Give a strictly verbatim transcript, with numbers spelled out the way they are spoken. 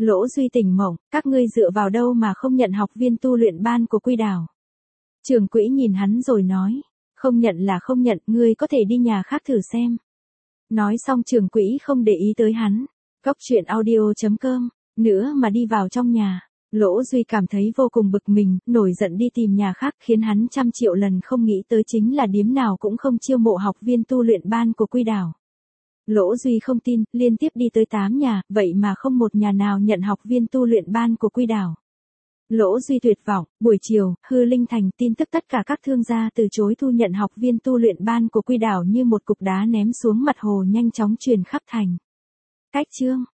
Lỗ Duy tỉnh mộng, các ngươi dựa vào đâu mà không nhận học viên tu luyện ban của Quy Đảo. Trưởng quỹ nhìn hắn rồi nói, không nhận là không nhận, ngươi có thể đi nhà khác thử xem. Nói xong trưởng quỹ không để ý tới hắn. Cốc truyện audio chấm com, nữa mà đi vào trong nhà. Lỗ Duy cảm thấy vô cùng bực mình, nổi giận đi tìm nhà khác, khiến hắn trăm triệu lần không nghĩ tới chính là điếm nào cũng không chiêu mộ học viên tu luyện ban của Quy Đảo. Lỗ Duy không tin, liên tiếp đi tới tám nhà, vậy mà không một nhà nào nhận học viên tu luyện ban của Quy Đảo. Lỗ Duy tuyệt vọng, buổi chiều, Hư Linh Thành tin tức tất cả các thương gia từ chối thu nhận học viên tu luyện ban của Quy Đảo như một cục đá ném xuống mặt hồ nhanh chóng truyền khắp thành. Cách chương